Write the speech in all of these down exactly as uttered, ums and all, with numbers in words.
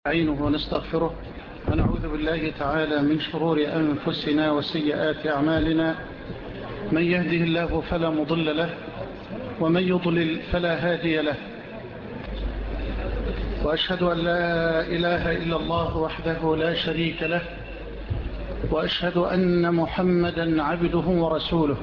نستعينه ونستغفره ونعوذ بالله تعالى من شرور أنفسنا وسيئات أعمالنا. من يهده الله فلا مضل له ومن يضلل فلا هادي له، وأشهد أن لا إله إلا الله وحده لا شريك له، وأشهد أن محمدا عبده ورسوله.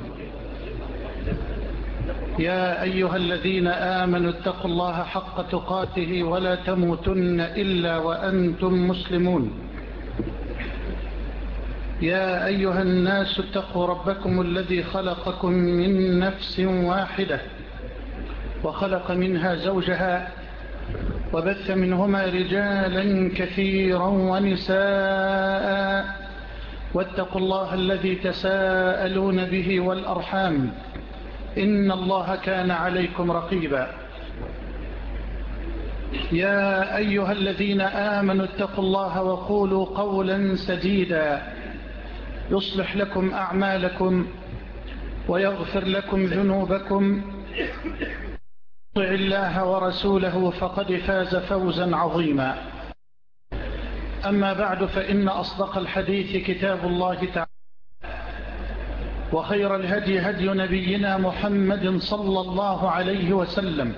يا أيها الذين آمنوا اتقوا الله حق تقاته ولا تموتن إلا وأنتم مسلمون. يا أيها الناس اتقوا ربكم الذي خلقكم من نفس واحدة وخلق منها زوجها وبث منهما رجالا كثيرا ونساء، واتقوا الله الذي تساءلون به والأرحام، إن الله كان عليكم رقيبا. يا أيها الذين آمنوا اتقوا الله وقولوا قولا سديدا يصلح لكم أعمالكم ويغفر لكم ذنوبكم. اطع الله ورسوله فقد فاز فوزا عظيما. أما بعد، فإن أصدق الحديث كتاب الله تعالى، وخير الهدي هدي نبينا محمد صلى الله عليه وسلم،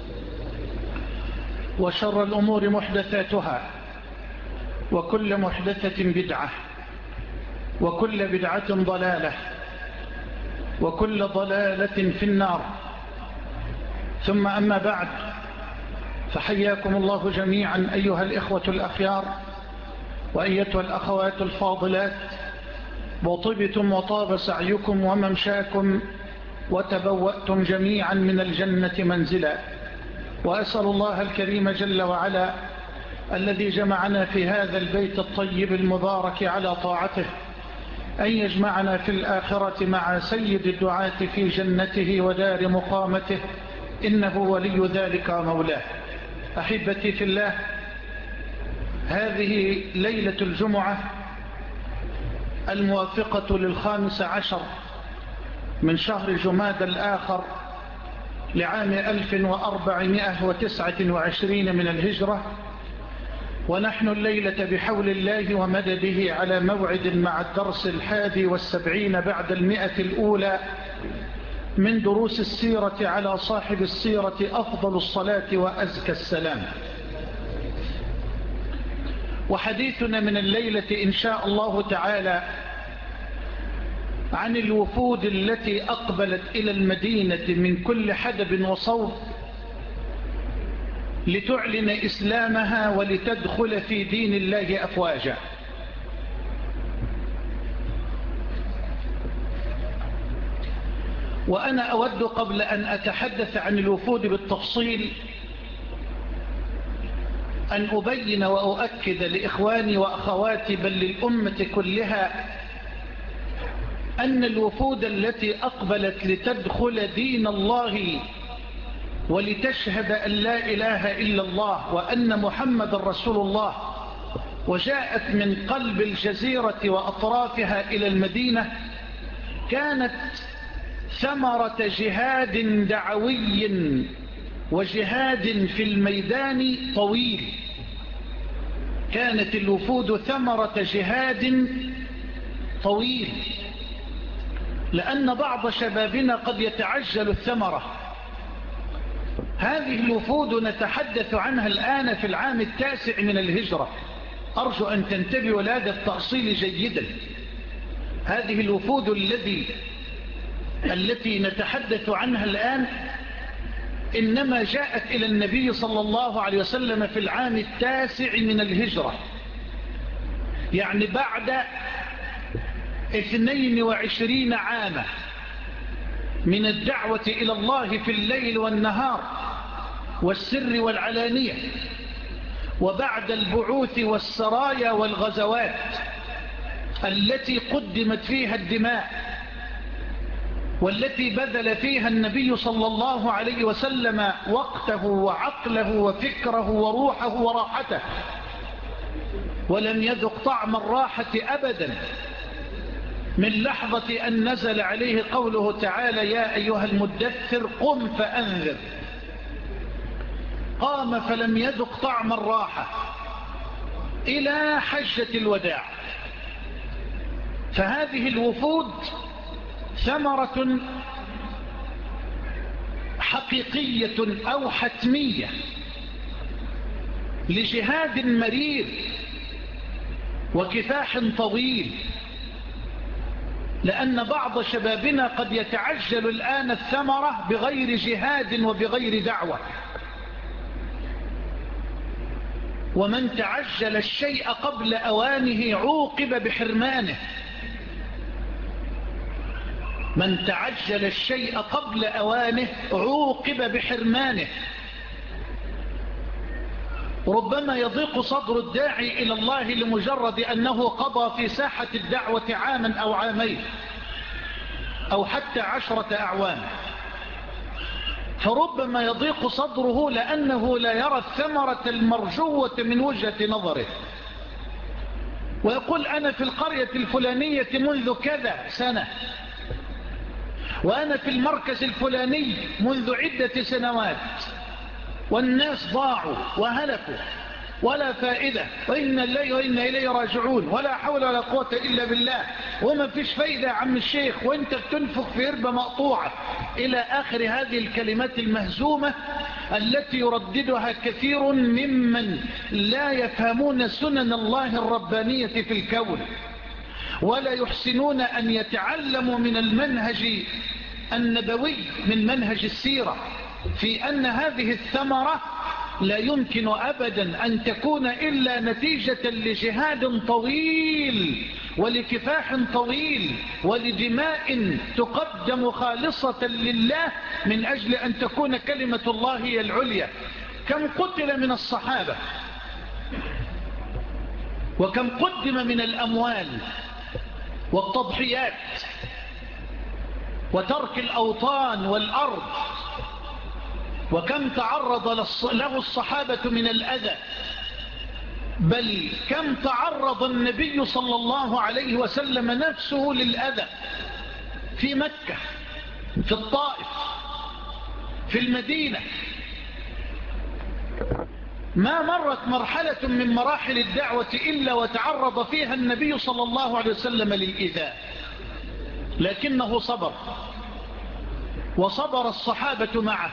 وشر الأمور محدثاتها، وكل محدثة بدعة، وكل بدعة ضلالة، وكل ضلالة في النار. ثم أما بعد، فحياكم الله جميعا أيها الإخوة الأخيار وأيتها الأخوات الفاضلات، وطبتم وطاب سعيكم وممشاكم وتبوأتم جميعا من الجنة منزلا. وأسأل الله الكريم جل وعلا الذي جمعنا في هذا البيت الطيب المبارك على طاعته أن يجمعنا في الآخرة مع سيد الدعاة في جنته ودار مقامته، إنه ولي ذلك مولاه. أحبتي في الله، هذه ليلة الجمعة الموافقة للخامس عشر من شهر جماد الآخر لعام ألف وأربعمائة وتسعة وعشرين من الهجرة، ونحن الليلة بحول الله ومدده على موعد مع الدرس الحادي والسبعين بعد المئة الأولى من دروس السيرة على صاحب السيرة أفضل الصلاة وأزكى السلام. وحديثنا من الليلة إن شاء الله تعالى عن الوفود التي أقبلت إلى المدينة من كل حدب وصوب لتعلن إسلامها ولتدخل في دين الله أفواجا. وأنا أود قبل أن أتحدث عن الوفود بالتفصيل أن أبين وأؤكد لإخواني وأخواتي بل للأمة كلها أن الوفود التي أقبلت لتدخل دين الله ولتشهد أن لا إله إلا الله وأن محمد رسول الله وجاءت من قلب الجزيرة وأطرافها إلى المدينة كانت ثمرة جهاد دعوي وجهاد في الميدان طويل. كانت الوفود ثمرة جهاد طويل، لأن بعض شبابنا قد يتعجل الثمرة. هذه الوفود نتحدث عنها الآن في العام التاسع من الهجرة، أرجو أن تنتبهوا لهذا التأصيل جيدا. هذه الوفود الذي التي نتحدث عنها الآن إنما جاءت إلى النبي صلى الله عليه وسلم في العام التاسع من الهجرة، يعني بعد اثنين وعشرين عاما من الدعوة إلى الله في الليل والنهار والسر والعلانية، وبعد البعوث والسرايا والغزوات التي قدمت فيها الدماء والتي بذل فيها النبي صلى الله عليه وسلم وقته وعقله وفكره وروحه وراحته، ولم يذق طعم الراحة أبدا من لحظة أن نزل عليه قوله تعالى: يا أيها المدثر قم فأنذر. قام فلم يذق طعم الراحة، إلى حجة الوداع. فهذه الوفود ثمرة حقيقية أو حتمية لجهاد مرير وكفاح طويل، لأن بعض شبابنا قد يتعجل الآن الثمرة بغير جهاد وبغير دعوة، ومن تعجل الشيء قبل أوانه عوقب بحرمانه. من تعجل الشيء قبل أوانه عوقب بحرمانه. ربما يضيق صدر الداعي إلى الله لمجرد أنه قضى في ساحة الدعوة عاما أو عامين أو حتى عشرة أعوام، فربما يضيق صدره لأنه لا يرى الثمرة المرجوة من وجهة نظره، ويقول أنا في القرية الفلانية منذ كذا سنة، وأنا في المركز الفلاني منذ عدة سنوات، والناس ضاعوا وهلكوا ولا فائدة، وإن الله وإن إليه راجعون، ولا حول ولا قوة إلا بالله، وما فيش فايدة يا عم الشيخ، وانت بتنفق في هربة مقطوعة، إلى آخر هذه الكلمات المهزومة التي يرددها كثير ممن لا يفهمون سنن الله الربانية في الكون، ولا يحسنون أن يتعلموا من المنهج النبوي، من منهج السيرة، في أن هذه الثمرة لا يمكن أبدا أن تكون إلا نتيجة لجهاد طويل ولكفاح طويل ولدماء تقدم خالصة لله من أجل أن تكون كلمة الله هي العليا. كم قتل من الصحابة، وكم قدم من الأموال والتضحيات وترك الأوطان والأرض، وكم تعرض له الصحابة من الأذى، بل كم تعرض النبي صلى الله عليه وسلم نفسه للأذى في مكة، في الطائف، في المدينة. ما مرت مرحلة من مراحل الدعوة إلا وتعرض فيها النبي صلى الله عليه وسلم للإيذاء، لكنه صبر، وصبر الصحابة معه،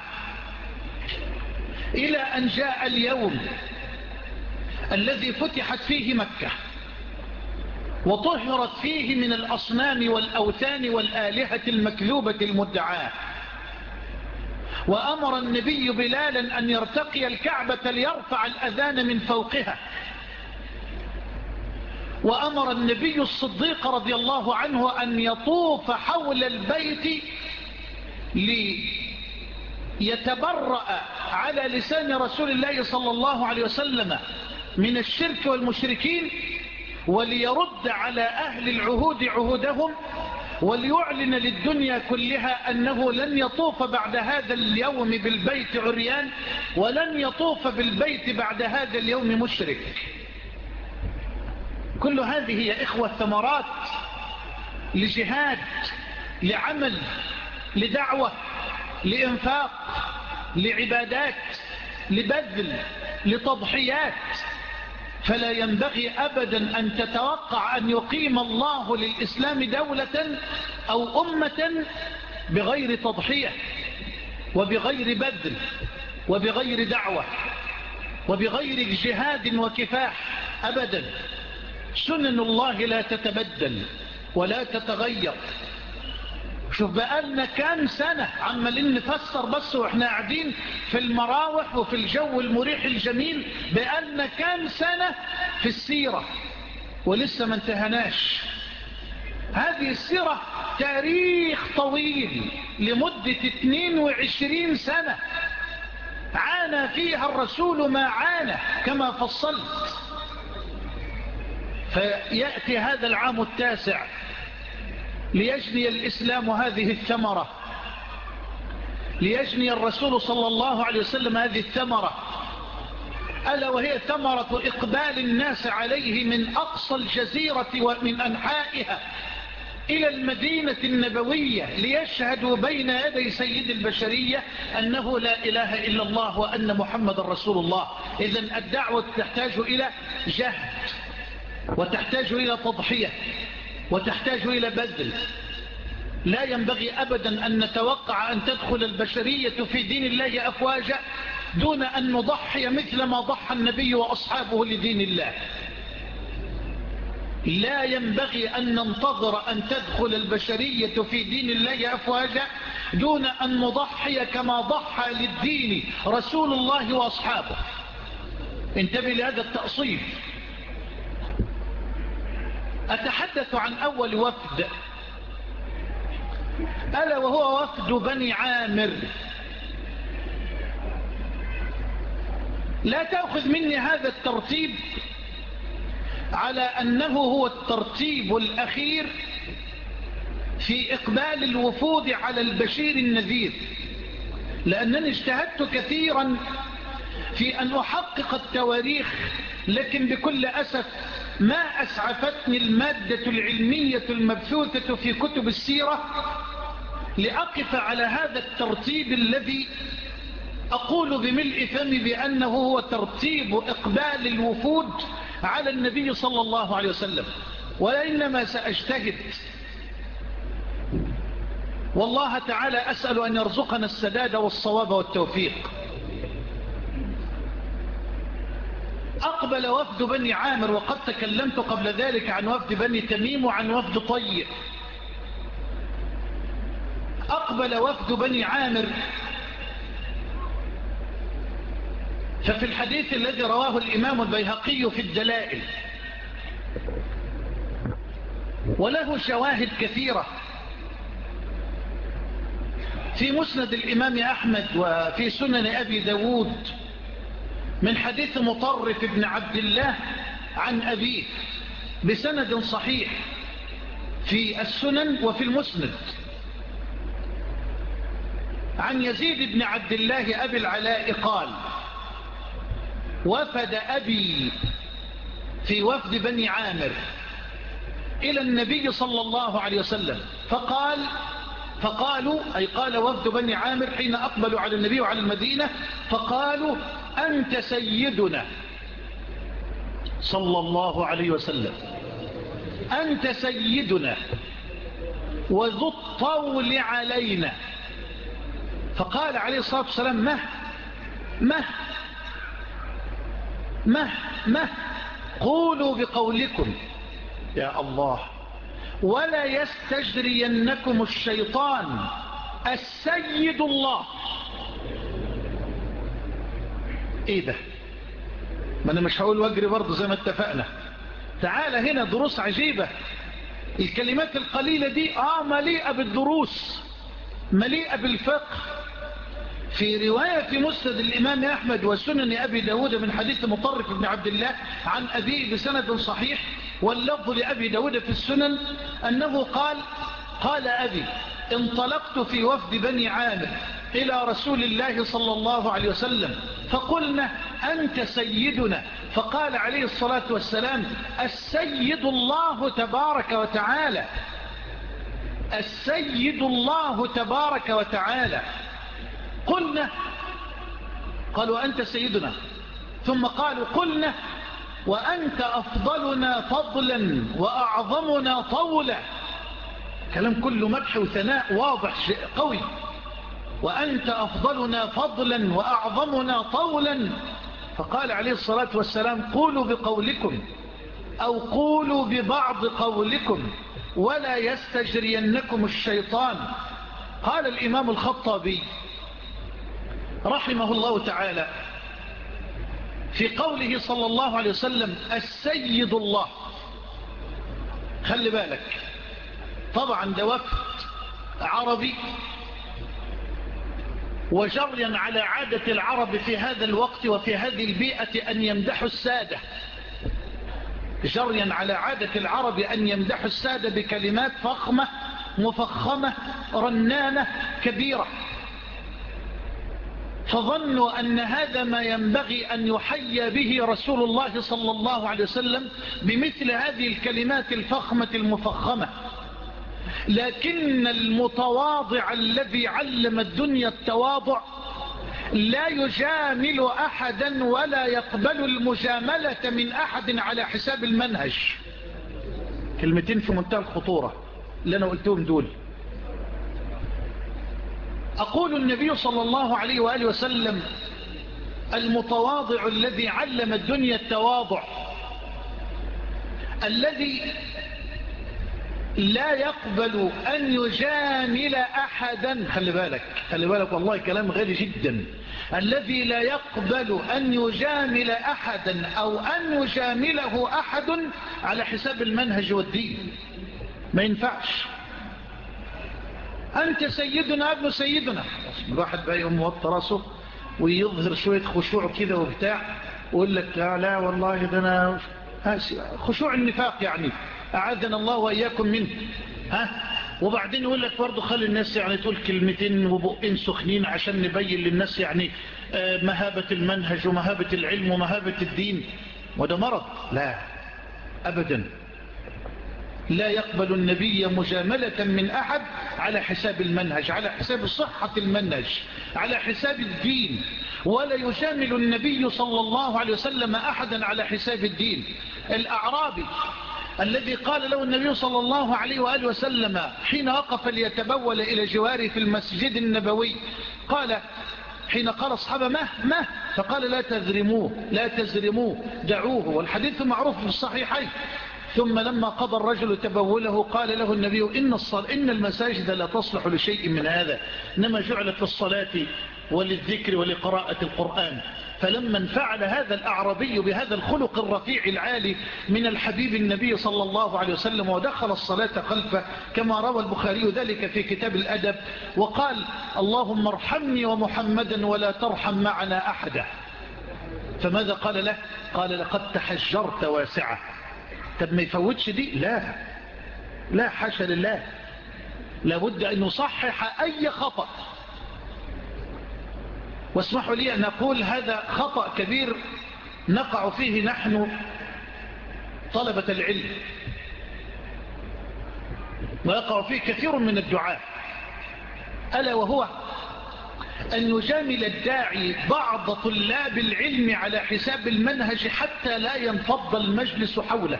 إلى أن جاء اليوم الذي فتحت فيه مكة وطهرت فيه من الأصنام والأوثان والآلهة المكذوبة المدعاة، وأمر النبي بلالا أن يرتقي الكعبة ليرفع الأذان من فوقها، وأمر النبي الصديق رضي الله عنه أن يطوف حول البيت ليتبرأ على لسان رسول الله صلى الله عليه وسلم من الشرك والمشركين، وليرد على أهل العهود عهودهم، وليعلن للدنيا كلها أنه لن يطوف بعد هذا اليوم بالبيت عريان، ولن يطوف بالبيت بعد هذا اليوم مشرك. كل هذه يا إخوة ثمرات لجهاد، لعمل، لدعوة، لإنفاق، لعبادات، لبذل، لتضحيات. فلا ينبغي أبدا أن تتوقع أن يقيم الله للإسلام دولة أو أمة بغير تضحية وبغير بذل وبغير دعوة وبغير جهاد وكفاح أبدا. سنن الله لا تتبدل ولا تتغير. شوف بقالنا كام سنة عمالين نفسر بس واحنا قاعدين في المراوح وفي الجو المريح الجميل، بقالنا كام سنة في السيرة ولسه ما انتهناش. هذه السيرة تاريخ طويل لمدة اثنين وعشرين سنة عانى فيها الرسول ما عانى كما فصلت. فيأتي هذا العام التاسع ليجني الإسلام هذه الثمرة، ليجني الرسول صلى الله عليه وسلم هذه الثمرة، ألا وهي ثمرة إقبال الناس عليه من أقصى الجزيرة ومن أنحائها إلى المدينة النبوية، ليشهدوا بين يدي سيد البشرية أنه لا إله إلا الله وأن محمد رسول الله. إذن الدعوة تحتاج إلى جهد وتحتاج إلى تضحية وتحتاج إلى بذل. لا ينبغي أبدا أن نتوقع أن تدخل البشرية في دين الله أفواجا دون أن نضحي مثل ما ضحى النبي وأصحابه لدين الله. لا ينبغي أن ننتظر أن تدخل البشرية في دين الله أفواجا دون أن نضحي كما ضحى للدين رسول الله وأصحابه. انتبه لهذا التأصيل. أتحدث عن أول وفد، ألا وهو وفد بني عامر. لا تأخذ مني هذا الترتيب على أنه هو الترتيب الأخير في إقبال الوفود على البشير النذير، لأنني اجتهدت كثيرا في أن أحقق التواريخ، لكن بكل أسف ما أسعفتني المادة العلمية المبثوثة في كتب السيرة لأقف على هذا الترتيب الذي أقول بملء فمي بأنه هو ترتيب إقبال الوفود على النبي صلى الله عليه وسلم، وإنما سأجتهد. والله تعالى أسأل أن يرزقنا السداد والصواب والتوفيق. أقبل وفد بني عامر، وقد تكلمت قبل ذلك عن وفد بني تميم وعن وفد طيء. أقبل وفد بني عامر، ففي الحديث الذي رواه الإمام البيهقي في الدلائل، وله شواهد كثيرة في مسند الإمام أحمد وفي سنن أبي داود من حديث مطرف بن عبد الله عن أبيه بسند صحيح في السنن وفي المسند عن يزيد بن عبد الله أبي العلاء قال: وفد أبي في وفد بني عامر إلى النبي صلى الله عليه وسلم فقال فقالوا أي قال وفد بني عامر حين أقبلوا على النبي وعلى المدينة فقالوا: أنت سيدنا صلى الله عليه وسلم، أنت سيدنا وذو الطول علينا. فقال عليه الصلاة والسلام: مه مه مه مه قولوا بقولكم يا الله، ولا يستجرينكم الشيطان، السيد الله. ايه ده؟ ما انا مش هقول واجري برضه زي ما اتفقنا. تعال هنا دروس عجيبة. الكلمات القليلة دي اه مليئة بالدروس، مليئة بالفقه. في رواية في مسند الإمام أحمد وسنن أبي داود من حديث مطرف بن عبد الله عن أبيه بسند صحيح، واللفظ لأبي داود في السنن أنه قال: قال أبي: انطلقت في وفد بني عامر إلى رسول الله صلى الله عليه وسلم فقلنا: أنت سيدنا. فقال عليه الصلاة والسلام: السيد الله تبارك وتعالى، السيد الله تبارك وتعالى. قلنا، قالوا: أنت سيدنا. ثم قالوا: قلنا: وأنت أفضلنا فضلا وأعظمنا طولا. كلام كله مدح وثناء واضح قوي. وأنت أفضلنا فضلا وأعظمنا طولا. فقال عليه الصلاة والسلام: قولوا بقولكم أو قولوا ببعض قولكم ولا يستجرينكم الشيطان. قال الإمام الخطابي رحمه الله تعالى في قوله صلى الله عليه وسلم: السيد الله. خلي بالك، طبعا ده وفد عربي، وجريا على عادة العرب في هذا الوقت وفي هذه البيئة أن يمدحوا السادة، جريا على عادة العرب أن يمدحوا السادة بكلمات فخمة مفخمة رنانة كبيرة. فظنوا أن هذا ما ينبغي أن يحيى به رسول الله صلى الله عليه وسلم بمثل هذه الكلمات الفخمة المفخمة. لكن المتواضع الذي علم الدنيا التواضع لا يجامل أحدا ولا يقبل المجاملة من أحد على حساب المنهج. كلمتين في منتهى الخطورة اللي أنا قلتهم دول. أقول النبي صلى الله عليه وآله وسلم المتواضع الذي علم الدنيا التواضع، الذي لا يقبل أن يجامل أحدا، خلي بالك خلي بالك والله كلام غالي جدا، الذي لا يقبل أن يجامل أحدا أو أن يجامله أحد على حساب المنهج والدين. ما ينفعش. أنت سيدنا ابن سيدنا، الواحد بقى يقوم موطي راسه ويظهر شوية خشوع كده وبتاع ويقول لك لا والله ده أنا خشوع النفاق يعني، أعاذنا الله وإياكم منه. ها وبعدين يقول لك برضه خلي الناس يعني تقول كلمتين وبقين سخنين عشان نبين للناس يعني مهابة المنهج ومهابة العلم ومهابة الدين، وده مرض. لا أبدا، لا يقبل النبي مجاملة من أحد على حساب المنهج، على حساب صحة المنهج، على حساب الدين، ولا يجامل النبي صلى الله عليه وسلم أحدا على حساب الدين. الأعرابي الذي قال له النبي صلى الله عليه وآله وسلم حين وقف ليتبول إلى جواره في المسجد النبوي، قال حين قال أصحابه مه مه فقال لا تذرموه لا تزرموه دعوه، والحديث معروف في الصحيحين. ثم لما قضى الرجل تبوله قال له النبي إن, إن المساجد لا تصلح لشيء من هذا، إنما جعلت للصلاة وللذكر ولقراءة القرآن. فلما انفعل هذا الأعرابي بهذا الخلق الرفيع العالي من الحبيب النبي صلى الله عليه وسلم ودخل الصلاة خلفه كما روى البخاري ذلك في كتاب الأدب، وقال اللهم ارحمني ومحمدا ولا ترحم معنا أحدا، فماذا قال له؟ قال لقد تحجرت واسعة. طب ما يفوتش دي؟ لا لا حاشا لله، لابد أن نصحح أي خطأ. واسمحوا لي أن أقول هذا خطأ كبير نقع فيه نحن طلبة العلم، ويقع فيه كثير من الدعاة، ألا وهو أن يجامل الداعي بعض طلاب العلم على حساب المنهج حتى لا ينفض المجلس حوله.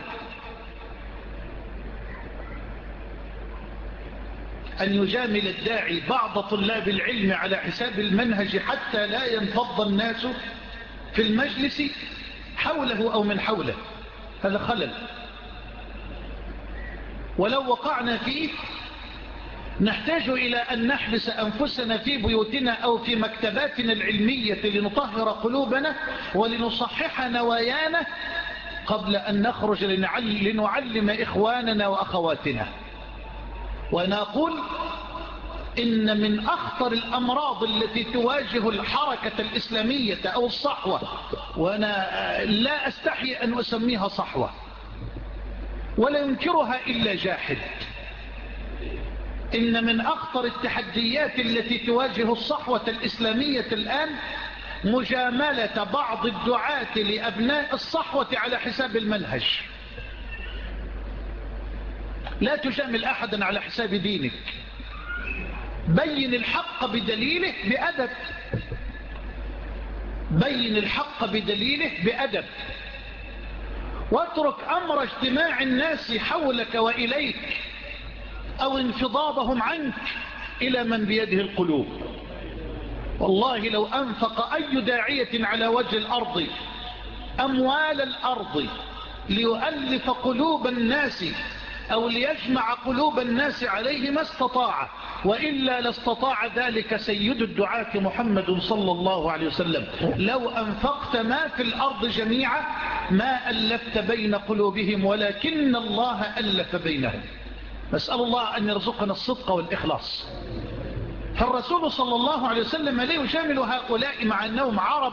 أن يجامل الداعي بعض طلاب العلم على حساب المنهج حتى لا ينفض الناس في المجلس حوله أو من حوله، هذا خلل. ولو وقعنا فيه نحتاج إلى أن نحبس أنفسنا في بيوتنا أو في مكتباتنا العلمية لنطهر قلوبنا ولنصحح نوايانا قبل أن نخرج لنعلم إخواننا وأخواتنا. وأنا أقول إن من أخطر الأمراض التي تواجه الحركة الإسلامية أو الصحوة، وأنا لا أستحي أن أسميها صحوة ولا ينكرها إلا جاحد، إن من أخطر التحديات التي تواجه الصحوة الإسلامية الآن مجاملة بعض الدعاة لأبناء الصحوة على حساب المنهج. لا تجامل أحدا على حساب دينك، بين الحق بدليله بأدب، بين الحق بدليله بأدب، واترك أمر اجتماع الناس حولك وإليك أو انفضاضهم عنك إلى من بيده القلوب. والله لو أنفق أي داعية على وجه الأرض أموال الأرض ليؤلف قلوب الناس أو ليجمع قلوب الناس عليه ما استطاع، وإلا لاستطاع ذلك سيد الدعاة محمد صلى الله عليه وسلم. لو أنفقت ما في الأرض جميعا ما ألفت بين قلوبهم ولكن الله ألف بينهم. نسأل الله أن يرزقنا الصدق والإخلاص. فالرسول صلى الله عليه وسلم لا يجامل هؤلاء مع أنهم عرب،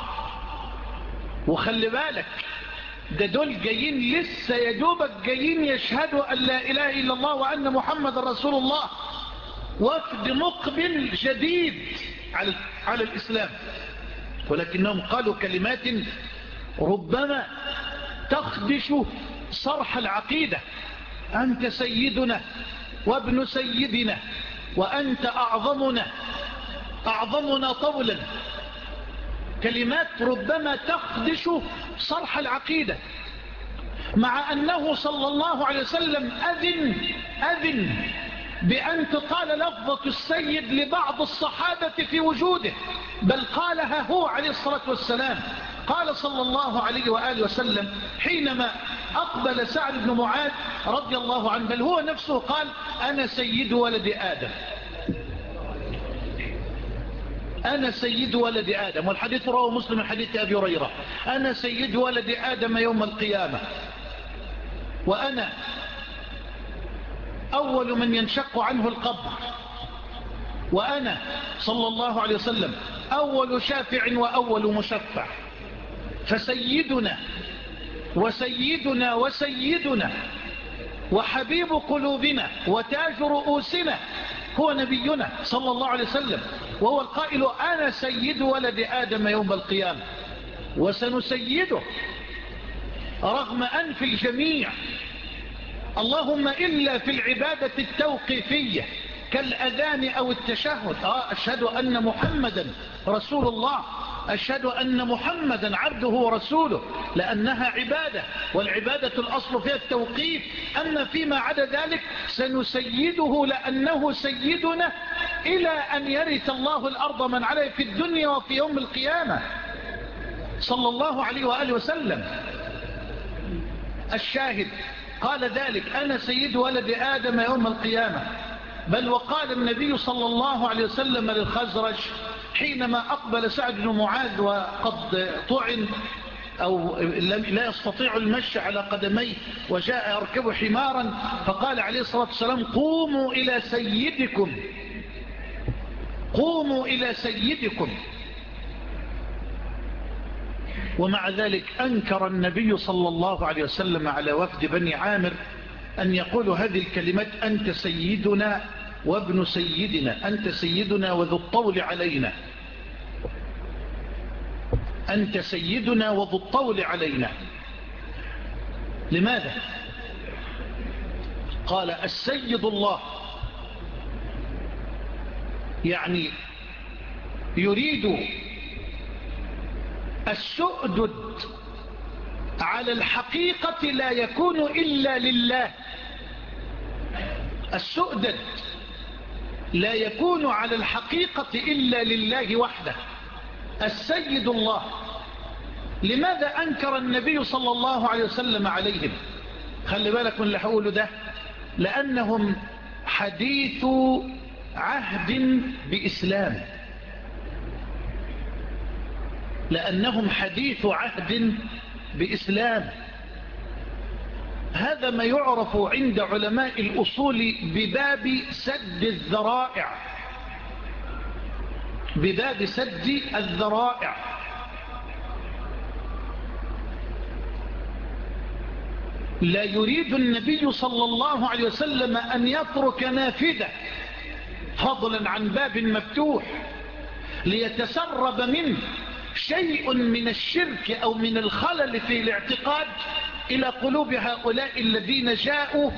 وخلي بالك ده دول جايين لسه يدوبك جايين يشهدوا أن لا إله إلا الله وأن محمد رسول الله، وفد مقبل جديد على, على الإسلام، ولكنهم قالوا كلمات ربما تخدش صرح العقيدة. أنت سيدنا وابن سيدنا وأنت أعظمنا أعظمنا طولا كلمات ربما تخدش صرح العقيدة، مع أنه صلى الله عليه وسلم أذن, أذن بأن تقال لفظة السيد لبعض الصحابة في وجوده، بل قالها هو عليه الصلاة والسلام. قال صلى الله عليه وآله وسلم حينما أقبل سعد بن معاذ رضي الله عنه، بل هو نفسه قال: أنا سيد ولد آدم، أنا سيد ولد آدم. والحديث رواه مسلم من حديث أبي هريرة: أنا سيد ولد آدم يوم القيامة، وأنا أول من ينشق عنه القبر، وأنا صلى الله عليه وسلم أول شافع وأول مشفع. فسيدنا وسيدنا وسيدنا وحبيب قلوبنا وتاج رؤوسنا هو نبينا صلى الله عليه وسلم، وهو القائل: أنا سيد ولد آدم يوم القيامة، وسنسيده رغم أنف الجميع، اللهم إلا في العبادة التوقيفية كالأذان أو التشهد. آه أشهد أن محمدا رسول الله، أشهد أن محمدا عبده ورسوله، لأنها عبادة، والعبادة الأصل فيها التوقيف. أما فيما عدا ذلك سنسيده لأنه سيدنا إلى أن يرث الله الأرض من عليه في الدنيا وفي يوم القيامة صلى الله عليه وآله وسلم. الشاهد قال ذلك: أنا سيد ولد آدم يوم القيامة. بل وقال النبي صلى الله عليه وسلم للخزرج حينما أقبل سعد بن معاذ وقد طعن أو لا يستطيع المشي على قدميه وجاء يركب حمارا، فقال عليه الصلاة والسلام: قوموا إلى سيدكم، قوموا إلى سيدكم. ومع ذلك أنكر النبي صلى الله عليه وسلم على وفد بني عامر أن يقولوا هذه الكلمات: أنت سيدنا وابن سيدنا، أنت سيدنا وذو الطول علينا، أنت سيدنا وذو الطول علينا. لماذا؟ قال: السيد الله، يعني يريد السؤدد على الحقيقة لا يكون إلا لله، السؤدد لا يكون على الحقيقة إلا لله وحده، السيد الله. لماذا أنكر النبي صلى الله عليه وسلم عليهم؟ خلي بالك من اللي هقوله ده، لأنهم حديث عهد بإسلام، لأنهم حديث عهد بإسلام. هذا ما يعرف عند علماء الأصول بباب سد الذرائع، بباب سد الذرائع. لا يريد النبي صلى الله عليه وسلم أن يترك نافذة فضلا عن باب مفتوح ليتسرب منه شيء من الشرك أو من الخلل في الاعتقاد إلى قلوب هؤلاء الذين جاءوا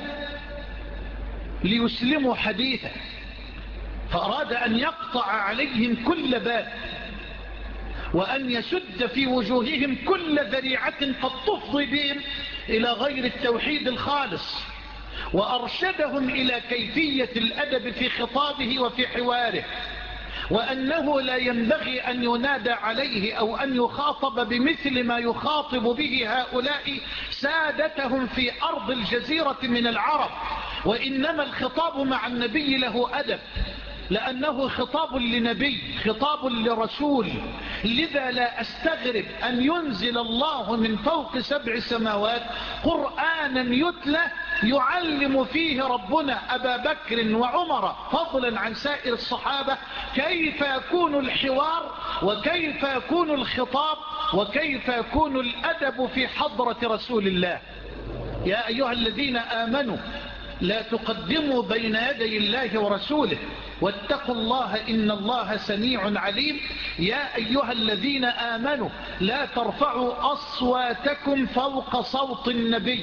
ليسلموا حديثا، فأراد أن يقطع عليهم كل باب، وأن يسد في وجوههم كل ذريعة قد تفضي بهم إلى غير التوحيد الخالص، وأرشدهم إلى كيفية الأدب في خطابه وفي حواره، وأنه لا ينبغي أن ينادى عليه أو أن يخاطب بمثل ما يخاطب به هؤلاء سادتهم في أرض الجزيرة من العرب، وإنما الخطاب مع النبي له أدب، لأنه خطاب لنبي، خطاب لرسول. لذا لا أستغرب أن ينزل الله من فوق سبع سماوات قرآنا يتلى يعلم فيه ربنا أبا بكر وعمر فضلا عن سائر الصحابة كيف يكون الحوار، وكيف يكون الخطاب، وكيف يكون الأدب في حضرة رسول الله. يا أيها الذين آمنوا لا تقدموا بين يدي الله ورسوله واتقوا الله إن الله سميع عليم. يا أيها الذين آمنوا لا ترفعوا أصواتكم فوق صوت النبي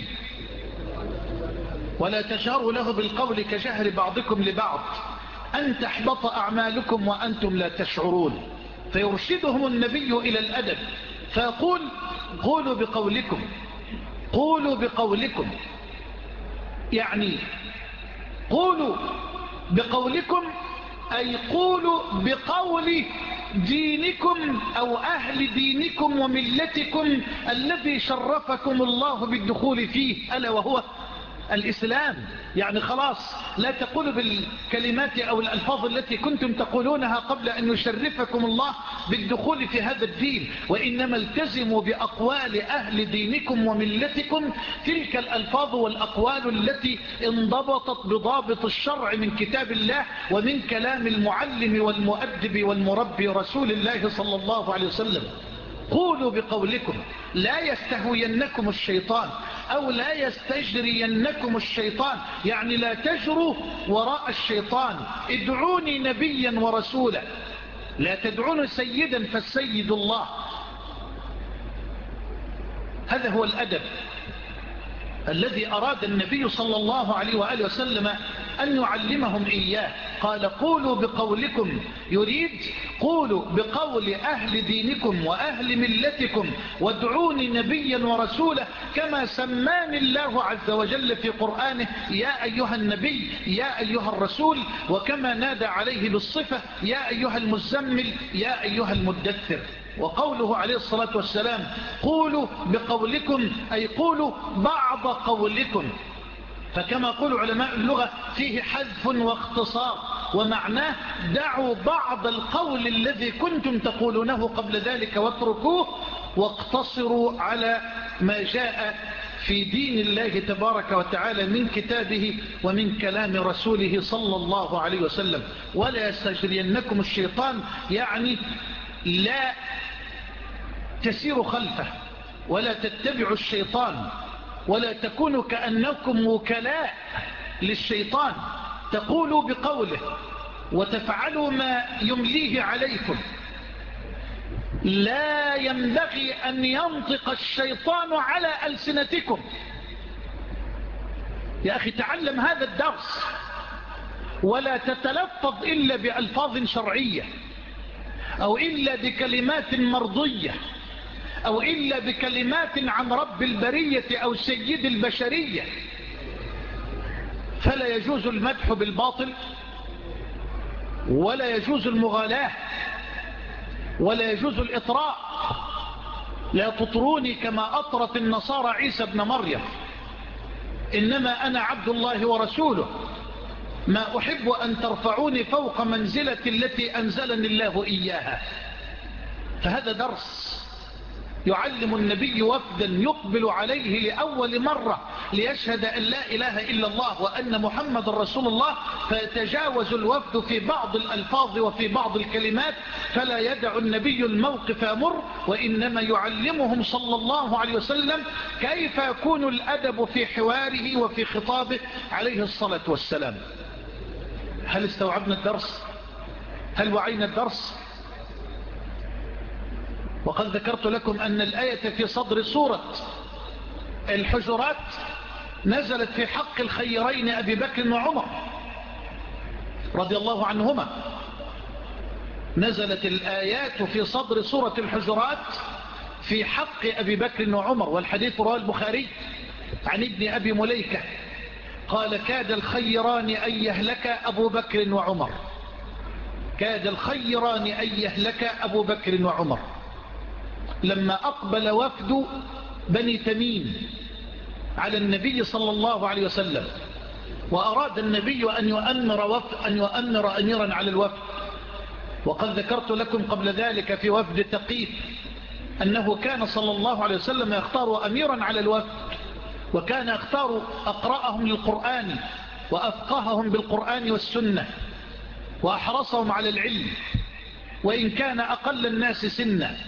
ولا تجهروا له بالقول كجهر بعضكم لبعض أن تحبط أعمالكم وأنتم لا تشعرون. فيرشدهم النبي إلى الأدب فيقول قولوا بقولكم قولوا بقولكم، يعني قولوا بقولكم أي قولوا بقول دينكم أو أهل دينكم وملتكم الذي شرفكم الله بالدخول فيه، ألا وهو الإسلام. يعني خلاص لا تقولوا بالكلمات أو الألفاظ التي كنتم تقولونها قبل أن يشرفكم الله بالدخول في هذا الدين، وإنما التزموا بأقوال أهل دينكم وملتكم، تلك الألفاظ والأقوال التي انضبطت بضابط الشرع من كتاب الله ومن كلام المعلم والمؤدب والمربي رسول الله صلى الله عليه وسلم. قولوا بقولكم لا يستهوينكم الشيطان أو لا يستجرينكم الشيطان، يعني لا تجروا وراء الشيطان. ادعوني نبيا ورسولا، لا تدعون سيدا فالسيد الله. هذا هو الأدب الذي أراد النبي صلى الله عليه وآله وسلم أن يعلمهم إياه. قال قولوا بقولكم، يريد قولوا بقول أهل دينكم وأهل ملتكم وادعوني نبيا ورسولا، كما سماني الله عز وجل في قرآنه يا أيها النبي يا أيها الرسول، وكما نادى عليه بالصفة يا أيها المزمل يا أيها المدثر. وقوله عليه الصلاة والسلام قولوا بقولكم أي قولوا بعض قولكم، فكما قول علماء اللغة فيه حذف واختصار، ومعناه دعوا بعض القول الذي كنتم تقولونه قبل ذلك واتركوه، واقتصروا على ما جاء في دين الله تبارك وتعالى من كتابه ومن كلام رسوله صلى الله عليه وسلم. ولا يستجرينكم الشيطان، يعني لا تسيروا خلفه ولا تتبعوا الشيطان ولا تكونوا كأنكم وكلاء للشيطان، تقولوا بقوله وتفعلوا ما يمليه عليكم. لا ينبغي أن ينطق الشيطان على ألسنتكم. يا أخي تعلم هذا الدرس، ولا تتلفظ إلا بألفاظ شرعية أو إلا بكلمات مرضية أو إلا بكلمات عن رب البرية أو سيد البشرية. فلا يجوز المدح بالباطل، ولا يجوز المغالاة، ولا يجوز الإطراء. لا تطروني كما أطرت النصارى عيسى بن مريم، إنما أنا عبد الله ورسوله، ما أحب أن ترفعوني فوق منزلة التي أنزلني الله إياها. فهذا درس يعلم النبي وفدا يقبل عليه لأول مرة ليشهد أن لا إله إلا الله وأن محمد رسول الله، فيتجاوز الوفد في بعض الألفاظ وفي بعض الكلمات، فلا يدع النبي الموقف مر، وإنما يعلمهم صلى الله عليه وسلم كيف يكون الأدب في حواره وفي خطابه عليه الصلاة والسلام. هل استوعبنا الدرس؟ هل وعينا الدرس؟ وقد ذكرت لكم أن الآية في صدر سورة الحجرات نزلت في حق الخيرين أبي بكر وعمر رضي الله عنهما. نزلت الآيات في صدر سورة الحجرات في حق أبي بكر وعمر، والحديث رواه البخاري عن ابن أبي مليكة قال كاد الخيران أن يهلك أبو بكر وعمر، كاد الخيران أن يهلك أبو بكر وعمر لما أقبل وفد بني تميم على النبي صلى الله عليه وسلم، وأراد النبي أن يؤمر, وفد أن يؤمر أميرا على الوفد. وقد ذكرت لكم قبل ذلك في وفد ثقيف أنه كان صلى الله عليه وسلم يختار أميرا على الوفد، وكان يختار أقرأهم للقرآن وأفقههم بالقرآن والسنة وأحرصهم على العلم وإن كان أقل الناس سنا.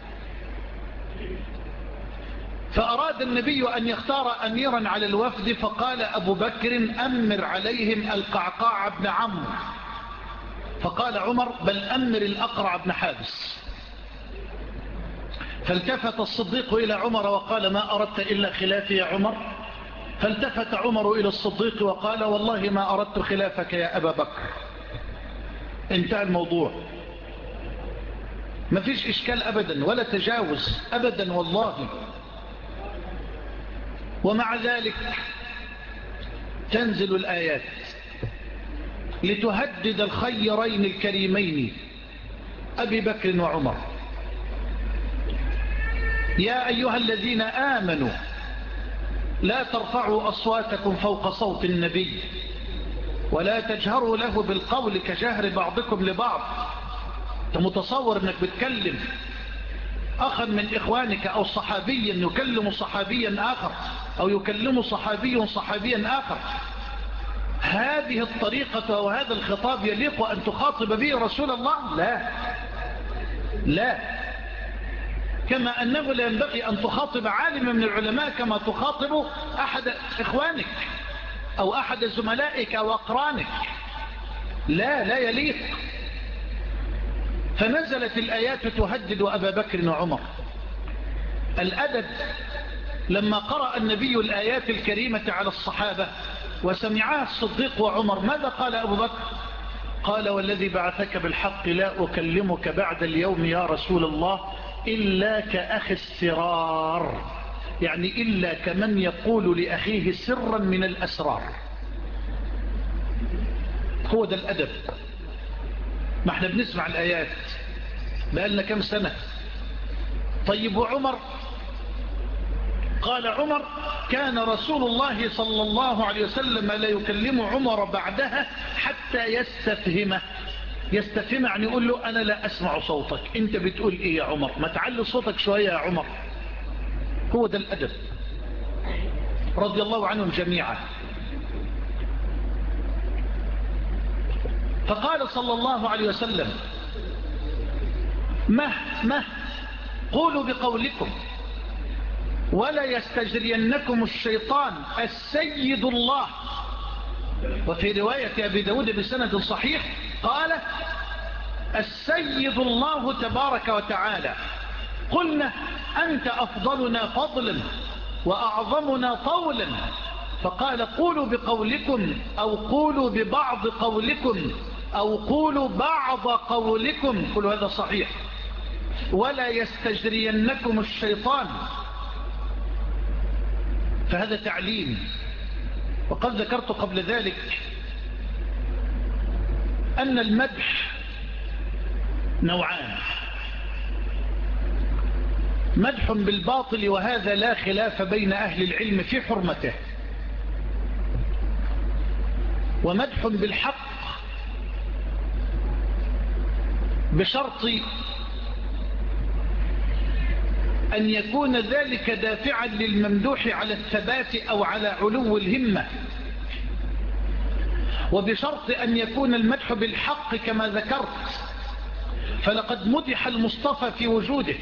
فأراد النبي أن يختار أميرا على الوفد، فقال أبو بكر أمر عليهم القعقاع بن عمرو، فقال عمر بل أمر الأقرع بن حابس. فالتفت الصديق إلى عمر وقال ما أردت إلا خلافي يا عمر؟ فالتفت عمر إلى الصديق وقال والله ما أردت خلافك يا أبا بكر. انتهى الموضوع. ما فيش إشكال أبدا ولا تجاوز أبدا والله. ومع ذلك تنزل الآيات لتهدد الخيرين الكريمين أبي بكر وعمر. يا أيها الذين آمنوا لا ترفعوا أصواتكم فوق صوت النبي ولا تجهروا له بالقول كجهر بعضكم لبعض. أنت متصور أنك بتكلم أخا من إخوانك أو صحابيا يكلم صحابيا آخر أو يكلم صحابي صحابيا آخر؟ هذه الطريقة وهذا الخطاب يليق أن تخاطب به رسول الله؟ لا لا. كما أنه لا ينبغي أن تخاطب عالم من العلماء كما تخاطب أحد إخوانك أو أحد زملائك أو أقرانك. لا لا يليق. فنزلت الآيات تهدد أبا بكر وعمر. الأدب لما قرأ النبي الآيات الكريمة على الصحابة وسمعها الصديق وعمر ماذا قال أبو بكر؟ قال والذي بعثك بالحق لا أكلمك بعد اليوم يا رسول الله إلا كأخي السرار، يعني إلا كمن يقول لأخيه سرا من الأسرار. هو ده الأدب. ما احنا بنسمع الآيات بقالنا كم سنة. طيب وعمر؟ قال عمر كان رسول الله صلى الله عليه وسلم لا يكلم عمر بعدها حتى يستفهمه. يستفهم يعني يقول له أنا لا أسمع صوتك، أنت بتقول إيه يا عمر؟ ما تعلي صوتك شوية يا عمر. هو ده الأدب. رضي الله عنهم جميعا. فقال صلى الله عليه وسلم مه مه قولوا بقولكم ولا يستجرينكم الشيطان السيد الله. وفي رواية أبي داود بسند صحيح قال السيد الله تبارك وتعالى. قلنا أنت أفضلنا فضلا وأعظمنا طولا. فقال قولوا بقولكم أو قولوا ببعض قولكم أو قولوا بعض قولكم، كل هذا صحيح. ولا يستجرينكم الشيطان. فهذا تعليم. وقد ذكرت قبل ذلك أن المدح نوعان: مدح بالباطل وهذا لا خلاف بين أهل العلم في حرمته، ومدح بالحق بشرط أن يكون ذلك دافعا للممدوح على الثبات أو على علو الهمة، وبشرط أن يكون المدح بالحق كما ذكرت. فلقد مدح المصطفى في وجوده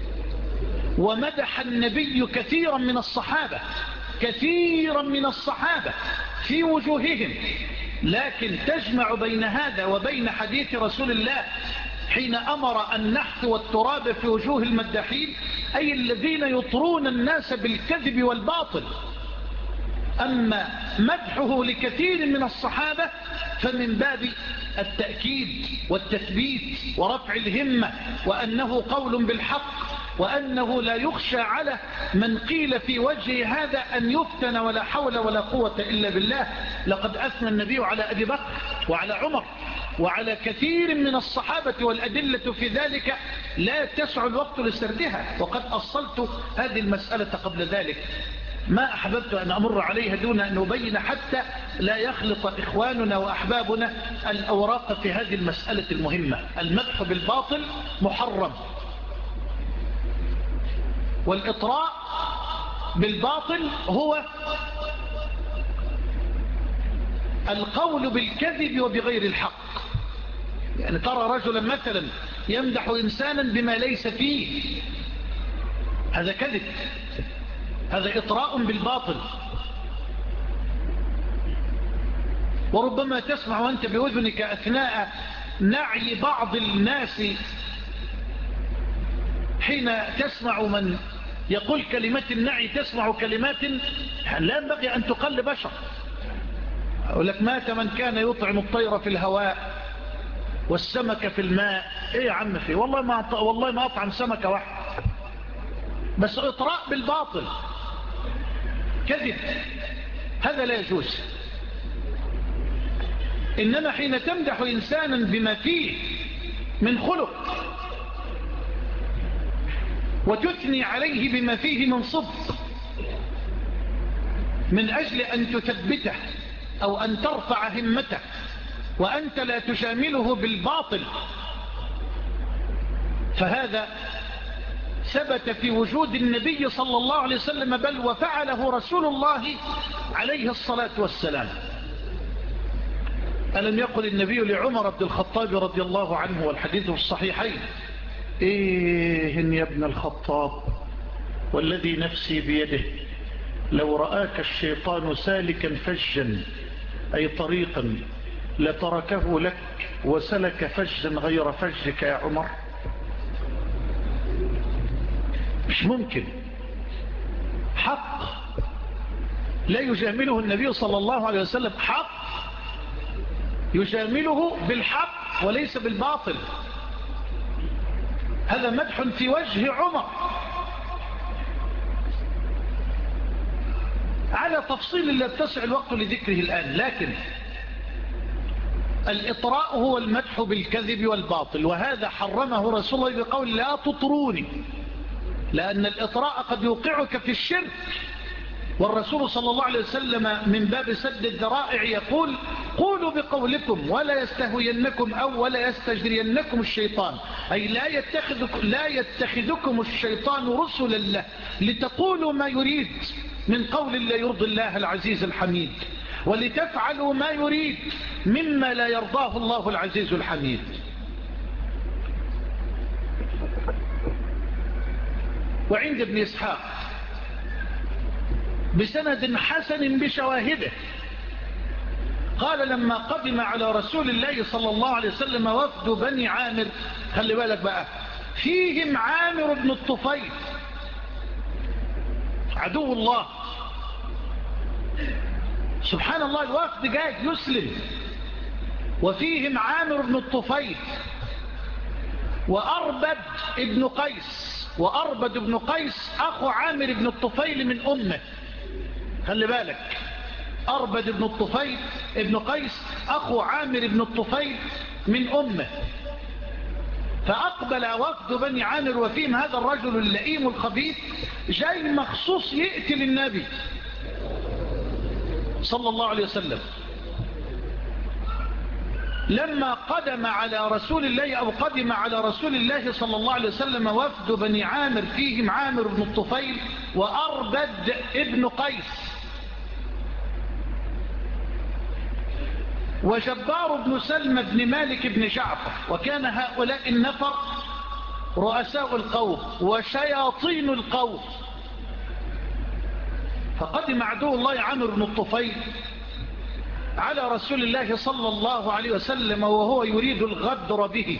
ومدح النبي كثيرا من الصحابة كثيرا من الصحابة في وجوههم، لكن تجمع بين هذا وبين حديث رسول الله حين أمر النحت والتراب في وجوه المداحين، أي الذين يطرون الناس بالكذب والباطل. أما مدحه لكثير من الصحابة فمن باب التأكيد والتثبيت ورفع الهمة، وأنه قول بالحق، وأنه لا يخشى على من قيل في وجه هذا أن يفتن ولا حول ولا قوة إلا بالله. لقد أثنى النبي على أبي بكر وعلى عمر وعلى كثير من الصحابة، والأدلة في ذلك لا تسع الوقت لسردها، وقد أصلت هذه المسألة قبل ذلك. ما أحببت أن أمر عليها دون أن أبين حتى لا يخلط إخواننا وأحبابنا الأوراق في هذه المسألة المهمة. المدح بالباطل محرم، والإطراء بالباطل هو القول بالكذب وبغير الحق. يعني ترى رجلا مثلا يمدح إنسانا بما ليس فيه، هذا كذب، هذا إطراء بالباطل. وربما تسمع وأنت بأذنك أثناء نعي بعض الناس حين تسمع من يقول كلمة النعي، تسمع كلمات لا ينبغي أن تقل بشر. أقول لك مات من كان يطعم الطير في الهواء والسمكة في الماء. ايه يا عم فيه؟ والله ما والله ما اطعم سمكة واحدة، بس اطراء بالباطل، كذب، هذا لا يجوز. إنما حين تمدح إنسانا بما فيه من خلق وتثني عليه بما فيه من صدق من أجل أن تثبته أو أن ترفع همته، وأنت لا تجامله بالباطل، فهذا ثبت في وجود النبي صلى الله عليه وسلم، بل وفعله رسول الله عليه الصلاة والسلام. ألم يقل النبي لعمر بن الخطاب رضي الله عنه، والحديث في الصحيحين: إيه يا ابن الخطاب، والذي نفسي بيده لو رآك الشيطان سالكا فجا أي طريقا لتركه لك وسلك فجا غير فجك يا عمر. مش ممكن. حق لا يجامله النبي صلى الله عليه وسلم، حق يجامله بالحق وليس بالباطل. هذا مدح في وجه عمر. على تفصيل لا يتسع الوقت لذكره الآن، لكن الإطراء هو المدح بالكذب والباطل، وهذا حرمه رسول الله بقول: لا تطروني، لأن الإطراء قد يوقعك في الشرك. والرسول صلى الله عليه وسلم من باب سد الذرائع يقول: قولوا بقولكم ولا يستهوينكم أو ولا يستجرينكم الشيطان، أي لا يتخذكم, لا يتخذكم الشيطان رسلا له لتقولوا ما يريد من قول لا يرضي الله العزيز الحميد، ولتفعلوا ما يريد مما لا يرضاه الله العزيز الحميد. وعند ابن إسحاق بسند حسن بشواهده قال: لما قدم على رسول الله صلى الله عليه وسلم وفد بني عامر، خلي بالك بقى، فيهم عامر بن الطفيل عدو الله، سبحان الله، الوفد جاء يسلم، وفيهم عامر بن الطفيل وأربد ابن قيس، وأربد ابن قيس أخو عامر بن الطفيل من أمه، خلي بالك، أربد ابن الطفيل ابن قيس أخو عامر بن الطفيل من أمه. فأقبل وفد بني عامر وفيهم هذا الرجل اللئيم الخبيث جاي مخصوص يقتل النبي صلى الله عليه وسلم. لما قدم على رسول الله أو قدم على رسول الله صلى الله عليه وسلم وفد بني عامر فيهم عامر بن الطفيل وأربد ابن قيس وجبار بن سلمى بن مالك بن جعفر، وكان هؤلاء النفر رؤساء القوم وشياطين القوم. فقدم عدو الله عامر بن الطفيل على رسول الله صلى الله عليه وسلم وهو يريد الغدر به،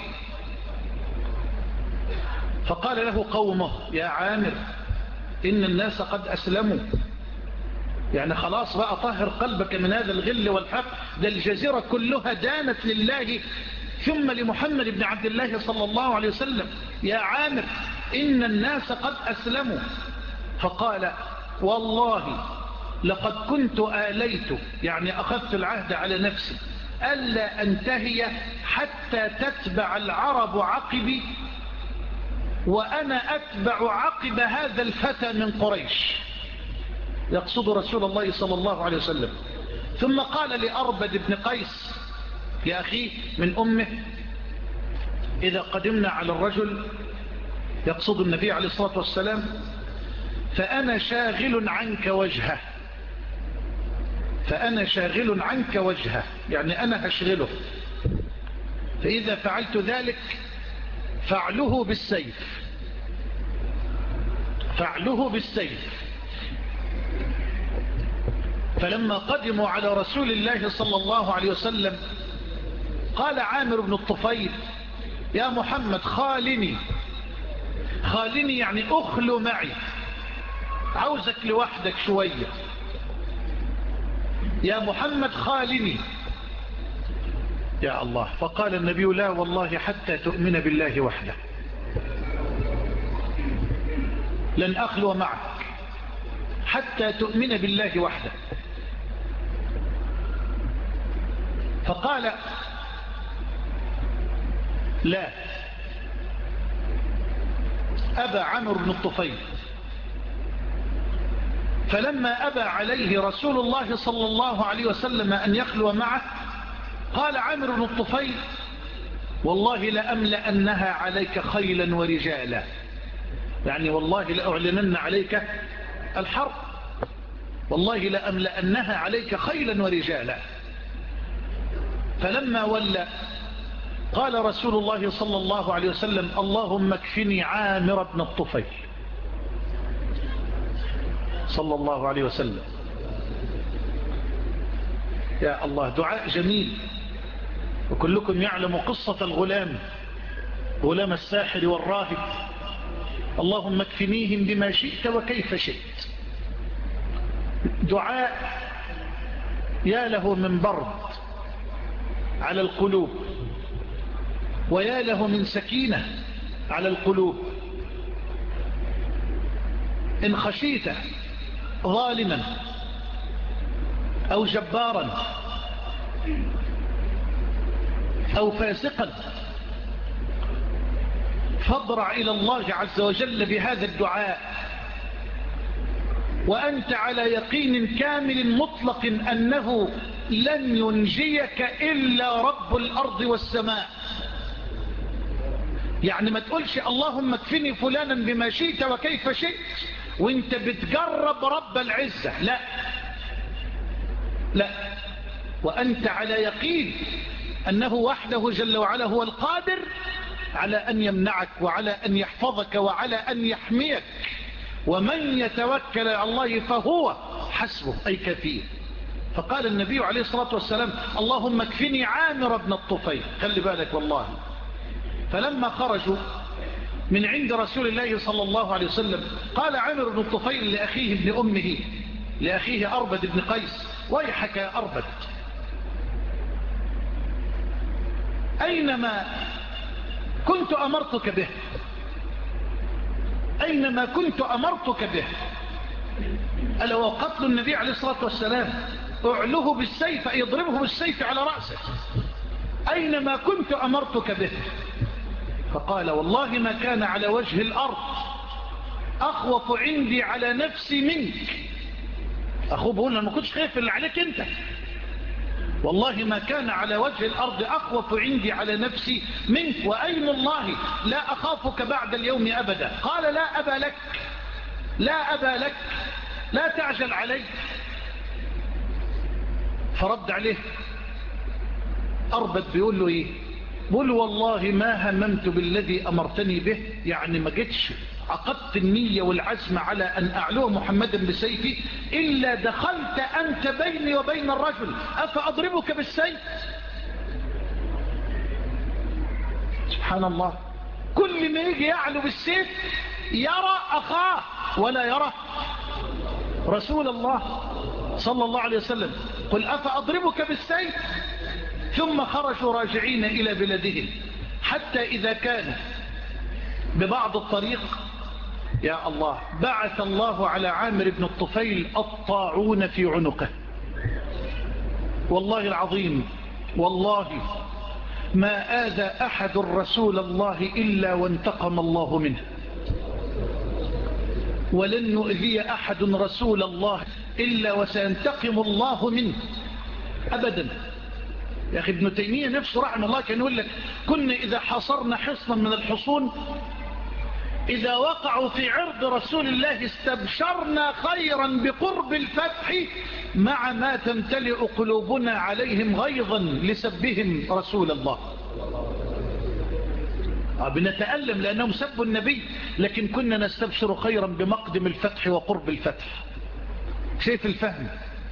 فقال له قومه: يا عامر، إن الناس قد أسلموا، يعني خلاص بقى طهر قلبك من هذا الغل والحق، ده الجزيرة كلها دانت لله ثم لمحمد بن عبد الله صلى الله عليه وسلم. يا عامر، إن الناس قد أسلموا. فقال: والله لقد كنت آليت، يعني أخذت العهد على نفسي، ألا أنتهي حتى تتبع العرب عقبي وأنا أتبع عقب هذا الفتى من قريش، يقصد رسول الله صلى الله عليه وسلم. ثم قال لأربد بن قيس لأخيه من أمه: إذا قدمنا على الرجل، يقصد النبي عليه الصلاة والسلام، فأنا شاغل عنك وجهه، فأنا شاغل عنك وجهه، يعني أنا هشغله، فإذا فعلت ذلك فعله بالسيف، فعله بالسيف. فلما قدموا على رسول الله صلى الله عليه وسلم قال عامر بن الطفيل: يا محمد، خالني، خالني يعني أخلو معي، عاوزك لوحدك شوية، يا محمد خالني. يا الله. فقال النبي لا والله حتى تؤمن بالله وحده لن أخلو معك حتى تؤمن بالله وحده. فقال لا. أبى عمرو بن الطفيل. فلما أبى عليه رسول الله صلى الله عليه وسلم أن يخلو معه قال عمرو بن الطفيل والله لأملأنها عليك خيلا ورجالا، يعني والله لأعلنن عليك الحرب، والله لأملأنها عليك خيلا ورجالا. فلما ولى قال رسول الله صلى الله عليه وسلم اللهم اكفني عامر بن الطفيل صلى الله عليه وسلم. يا الله، دعاء جميل. وكلكم يعلم قصة الغلام، غلام الساحر والراهب، اللهم اكفنيهم بما شئت وكيف شئت. دعاء يا له من برد على القلوب، ويا له من سكينة على القلوب. إن خشيت ظالما أو جبارا أو فاسقا فاضرع إلى الله عز وجل بهذا الدعاء وأنت على يقين كامل مطلق أنه لن ينجيك إلا رب الأرض والسماء. يعني ما تقولش اللهم اكفني فلانا بما شئت وكيف شئت وانت بتجرب رب العزة، لا لا، وأنت على يقين أنه وحده جل وعلا هو القادر على أن يمنعك وعلى أن يحفظك وعلى أن يحميك، ومن يتوكل على الله فهو حسبه أي كثير. فقال النبي عليه الصلاة والسلام اللهم اكفني عامر بن الطفيل، خلي بالك والله. فلما خرجوا من عند رسول الله صلى الله عليه وسلم قال عامر بن الطفيل لأخيه ابن أمه، لأخيه أربد بن قيس ويحك يا أربد، أينما كنت أمرتك به، أينما كنت أمرتك به، ألا وقتل النبي عليه الصلاة والسلام، أعله بالسيف أي يضربه بالسيف على رأسه، أينما كنت أمرتك به. فقال والله ما كان على وجه الأرض أخوف عندي على نفسي منك. أخوه بقول أنا ما كنتش خايف اللي عليك أنت، والله ما كان على وجه الأرض أخوف عندي على نفسي منك، وأيم الله لا أخافك بعد اليوم أبدا. قال لا أبا لك، لا أبا لك، لا تعجل علي. فرد عليه أربد بيقول له إيه؟ بقول والله ما هممت بالذي أمرتني به، يعني ما جتش عقدت النية والعزم على أن أعلو محمدا بسيفي إلا دخلت أنت بيني وبين الرجل، أفأضربك بالسيف؟ سبحان الله، كل ما يجي يعلو بالسيف يرى أخاه ولا يرى رسول الله صلى الله عليه وسلم. قل أفأضربك بالسيف؟ ثم خرجوا راجعين إلى بلادهم، حتى إذا كان ببعض الطريق يا الله بعث الله على عامر بن الطفيل الطاعون في عنقه. والله العظيم والله ما آذى أحد رسول الله إلا وانتقم الله منه، ولن يؤذي أحد رسول الله إلا وسينتقم الله منه أبدا. يا أخي ابن تيمية نفسه رحمه الله كان يقول لك كنا إذا حصرنا حصنا من الحصون إذا وقعوا في عرض رسول الله استبشرنا خيرا بقرب الفتح مع ما تمتلئ قلوبنا عليهم غيظا لسبهم رسول الله. بنتألم لأنهم سبوا النبي، لكن كنا نستبشر خيرا بمقدم الفتح وقرب الفتح. شايف الفهم؟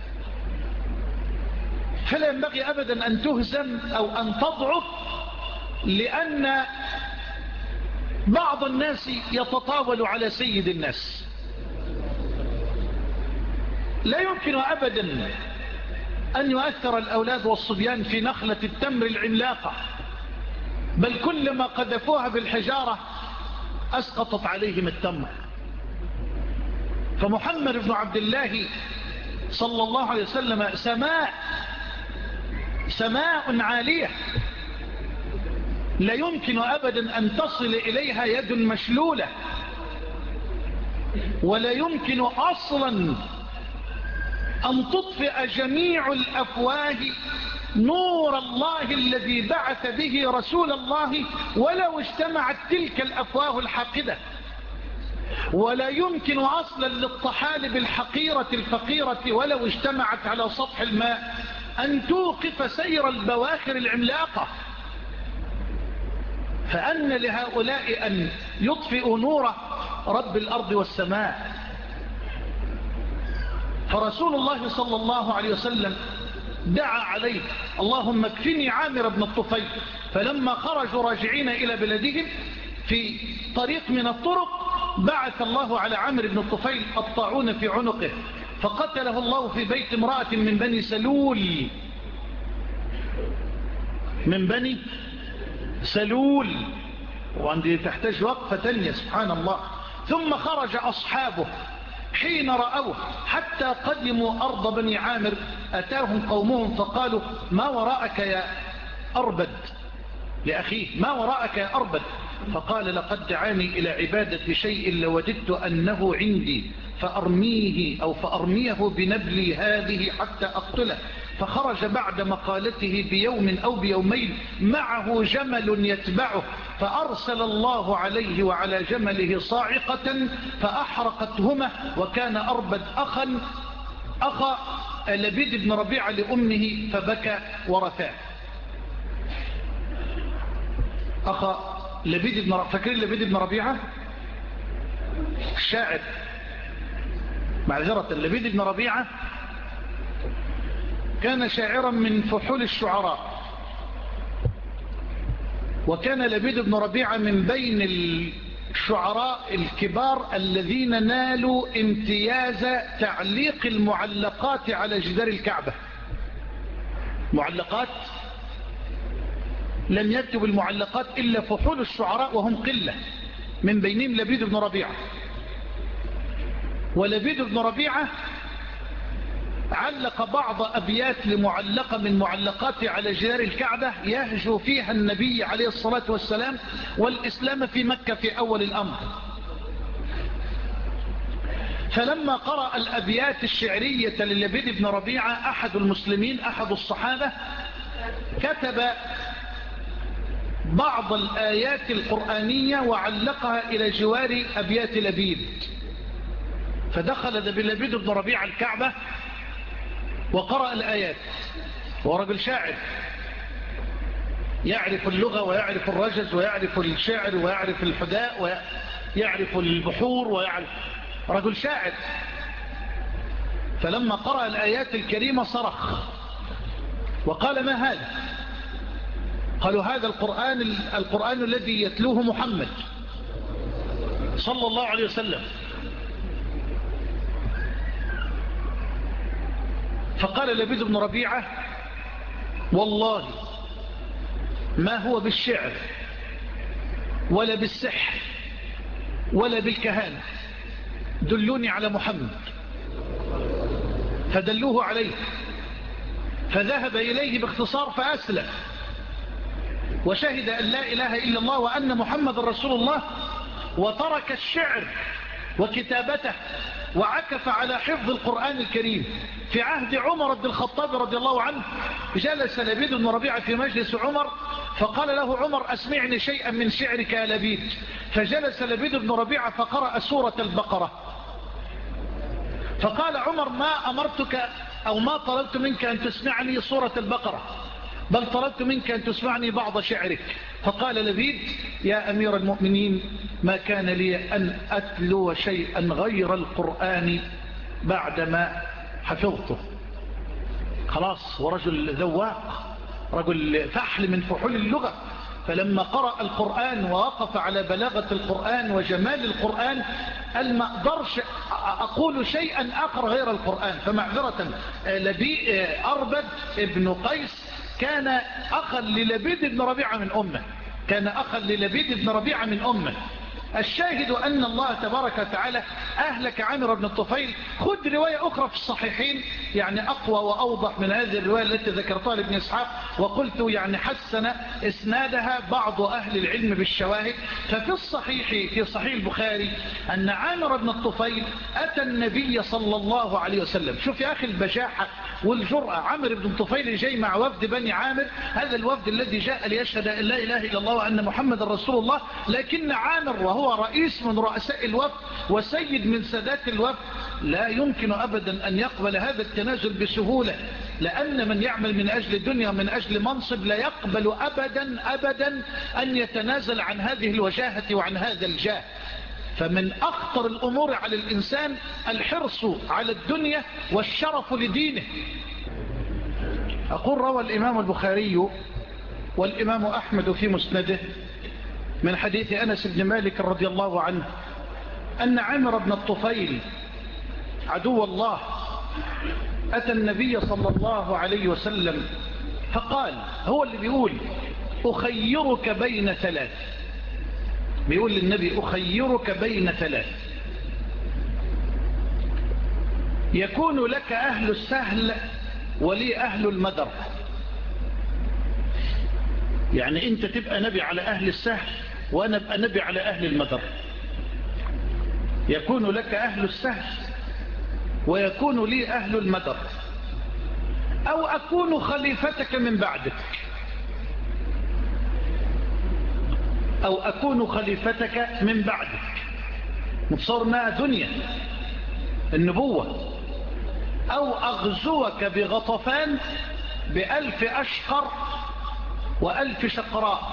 فلا ينبغي أبدا أن تهزم أو أن تضعف، لأن بعض الناس يتطاول على سيد الناس. لا يمكن أبدا أن يؤثر الأولاد والصبيان في نخلة التمر العملاقة، بل كلما قذفوها بالحجارة أسقطت عليهم التمر. فمحمد بن عبد الله صلى الله عليه وسلم سماء سماء عالية لا يمكن أبدا أن تصل إليها يد مشلولة، ولا يمكن أصلا أن تطفئ جميع الأفواه نور الله الذي بعث به رسول الله ولو اجتمعت تلك الأفواه الحاقدة. ولا يمكن أصلا للطحالب الحقيرة الفقيرة ولو اجتمعت على سطح الماء أن توقف سير البواخر العملاقة. فأن لهؤلاء أن يطفئوا نور رب الأرض والسماء. فرسول الله صلى الله عليه وسلم دعا عليه: اللهم اكفني عامر بن الطفيل. فلما خرجوا راجعين إلى بلدهم في طريق من الطرق بعث الله على عامر بن الطفيل الطاعون في عنقه، فقتله الله في بيت امرأة من بني سلول من بني سلول وعندي تحتاج وقفة تانية سبحان الله. ثم خرج أصحابه حين رأوه حتى قدموا أرض بني عامر أتاهم قومهم فقالوا: ما وراءك يا أربد، لأخيه: ما وراءك يا أربد؟ فقال: لقد دعاني إلى عبادة شيء لوددت أنه عندي فأرميه أو فأرميه بنبلي هذه حتى أقتله. فخرج بعد مقالته بيوم أو بيومين معه جمل يتبعه، فأرسل الله عليه وعلى جمله صاعقة فأحرقتهما. وكان أربد أخا أخا لبيد بن ربيعة لأمه فبكى ورثاه. أخا لبيد بن ربيعة، فاكرين لبيد بن ربيعة الشاعر؟ معذرة، لبيد بن ربيعة كان شاعرا من فحول الشعراء، وكان لبيد بن ربيعة من بين الشعراء الكبار الذين نالوا امتياز تعليق المعلقات على جدار الكعبة. معلقات لم يكتب المعلقات إلا فحول الشعراء وهم قلة، من بينهم لبيد بن ربيعة. ولبيد بن ربيعة علق بعض أبيات لمعلقة من معلقات على جدار الكعبة يهجو فيها النبي عليه الصلاة والسلام والإسلام في مكة في أول الأمر. فلما قرأ الأبيات الشعرية للبيد بن ربيعة أحد المسلمين أحد الصحابة كتب بعض الآيات القرآنية وعلقها إلى جوار أبيات لبيد. فدخل لبيد بن ربيعة الكعبة وقرأ الآيات، ورجل شاعر يعرف اللغة ويعرف الرجز ويعرف الشعر ويعرف الحداء ويعرف البحور ويعرف، رجل شاعر. فلما قرأ الآيات الكريمة صرخ وقال: ما هذا؟ قالوا: هذا القرآن, القرآن الذي يتلوه محمد صلى الله عليه وسلم. فقال لبيد بن ربيعة: والله ما هو بالشعر ولا بالسحر ولا بالكهانة، دلوني على محمد. فدلوه عليه، فذهب إليه باختصار فأسلم وشهد أن لا إله إلا الله وأن محمد رسول الله، وترك الشعر وكتابته وعكف على حفظ القرآن الكريم. في عهد عمر بن الخطاب رضي الله عنه جلس لبيد بن ربيعة في مجلس عمر فقال له عمر: أسمعني شيئا من شعرك يا لبيد. فجلس لبيد بن ربيعة فقرأ سورة البقرة. فقال عمر: ما أمرتك أو ما طلبت منك أن تسمعني سورة البقرة، بل طلبت منك أن تسمعني بعض شعرك. فقال لبيد: يا أمير المؤمنين، ما كان لي أن أتلو شيئا غير القرآن بعدما حفظته. خلاص، ورجل ذواق، رجل فحل من فحول اللغة. فلما قرأ القرآن ووقف على بلاغة القرآن وجمال القرآن قال ما أقدرش أقول شيئا آخر غير القرآن. فمعذرة لبي أربد ابن قيس كان أخا للبيد بن ربيعة من أمه، كان أخا للبيد بن ربيعة من أمه. الشاهد أن الله تبارك وتعالى أهلك عامر بن الطفيل. خذ رواية أخرى في الصحيحين يعني أقوى وأوضح من هذه الرواية التي ذكرتها لابن إسحاق، وقلت يعني حسن إسنادها بعض أهل العلم بالشواهد. ففي الصحيح في صحيح البخاري أن عامر بن الطفيل أتى النبي صلى الله عليه وسلم. شوف يا أخي البجاحة والجرأة، عامر بن الطفيل جاي مع وفد بني عامر، هذا الوفد الذي جاء ليشهد أن لا إله إلا الله وأن محمد رسول الله، لكن عامر وهو رئيس من رؤساء الوفد وسيد من سادات الوفد لا يمكن أبدا أن يقبل هذا التنازل بسهولة، لأن من يعمل من أجل الدنيا ومن أجل منصب لا يقبل أبدا أبدا أن يتنازل عن هذه الوجاهة وعن هذا الجاه. فمن أخطر الأمور على الإنسان الحرص على الدنيا والشرف لدينه. أقول روى الإمام البخاري والإمام أحمد في مسنده من حديث أنس بن مالك رضي الله عنه أن عامر بن الطفيل عدو الله أتى النبي صلى الله عليه وسلم فقال، هو اللي بيقول أخيرك بين ثلاث، بيقول للنبي أخيرك بين ثلاث، يكون لك أهل السهل ولي أهل المدر. يعني أنت تبقى نبي على أهل السهل وأنا أبقى نبي على أهل المدر. يكون لك أهل السهل ويكون لي أهل المدر، أو أكون خليفتك من بعدك، أو أكون خليفتك من بعدك. متصورنا دنيا النبوة، أو أغزوك بغطفان بألف أشقر وألف شقراء.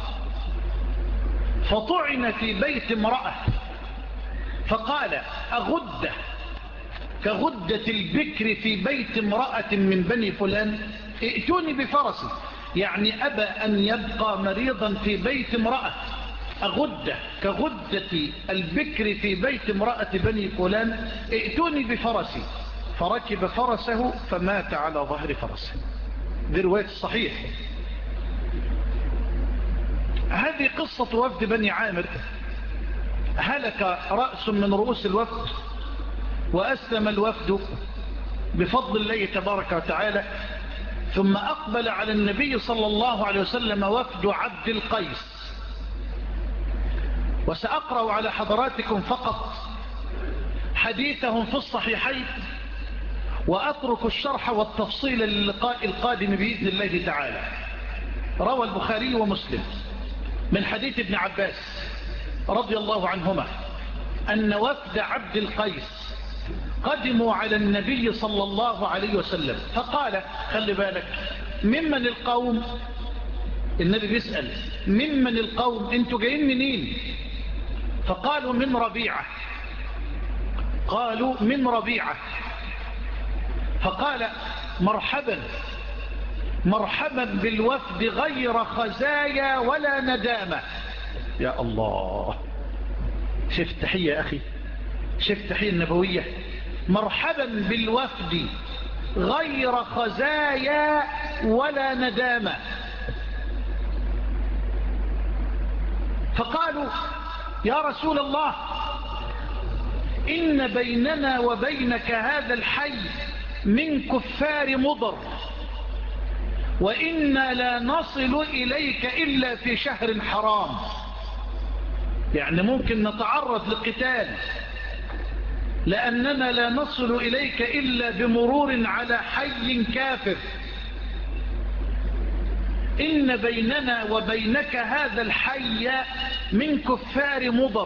فطعن في بيت امرأة فقال أغدة كغدة البكر في بيت امرأة من بني فلان، ائتوني بفرسي. يعني أبى أن يبقى مريضا في بيت امرأة. أغدة كغدة البكر في بيت امرأة بني فلان، ائتوني بفرسي. فركب فرسه فمات على ظهر فرسه. دي رواية الصحيح. هذه قصة وفد بني عامر. هلك رأس من رؤوس الوفد وأسلم الوفد بفضل الله تبارك وتعالى. ثم أقبل على النبي صلى الله عليه وسلم وفد عبد القيس. وسأقرأ على حضراتكم فقط حديثهم في الصحيحين، وأترك الشرح والتفصيل للقاء القادم بإذن الله تعالى. روى البخاري ومسلم من حديث ابن عباس رضي الله عنهما أن وفد عبد القيس قدموا على النبي صلى الله عليه وسلم فقال، خلي بالك، ممن القوم؟ النبي بيسأل ممن القوم، انتوا جايين منين؟ فقالوا من ربيعة. قالوا من ربيعة. فقال مرحبا مرحبا بالوفد غير خزايا ولا ندامة. يا الله، شفت تحية يا أخي، شفت تحية النبوية. مرحبا بالوفد غير خزايا ولا ندامة. فقالوا يا رسول الله إن بيننا وبينك هذا الحي من كفار مضر، وإنا لا نصل إليك إلا في شهر حرام. يعني ممكن نتعرض لقتال لأننا لا نصل إليك إلا بمرور على حي كافر. إن بيننا وبينك هذا الحي من كفار مضر،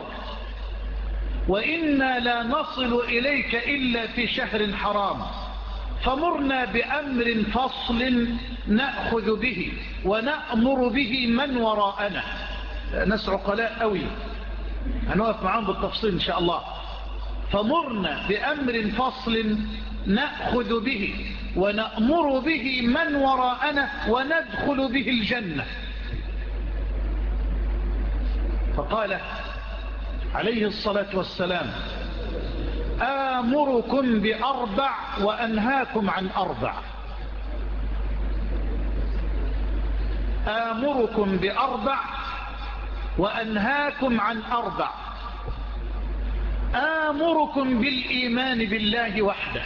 وإنا لا نصل إليك إلا في شهر حرام. فمرنا بأمر فصل نأخذ به ونأمر به من وراءنا. ناس عقلاء قوي، هنوقف معاهم بالتفصيل إن شاء الله. فمرنا بأمر فصل نأخذ به ونأمر به من وراءنا وندخل به الجنة. فقال عليه الصلاة والسلام: آمركم بأربع وأنهاكم عن أربع. آمركم بأربع وأنهاكم عن أربع. آمركم بالإيمان بالله وحده.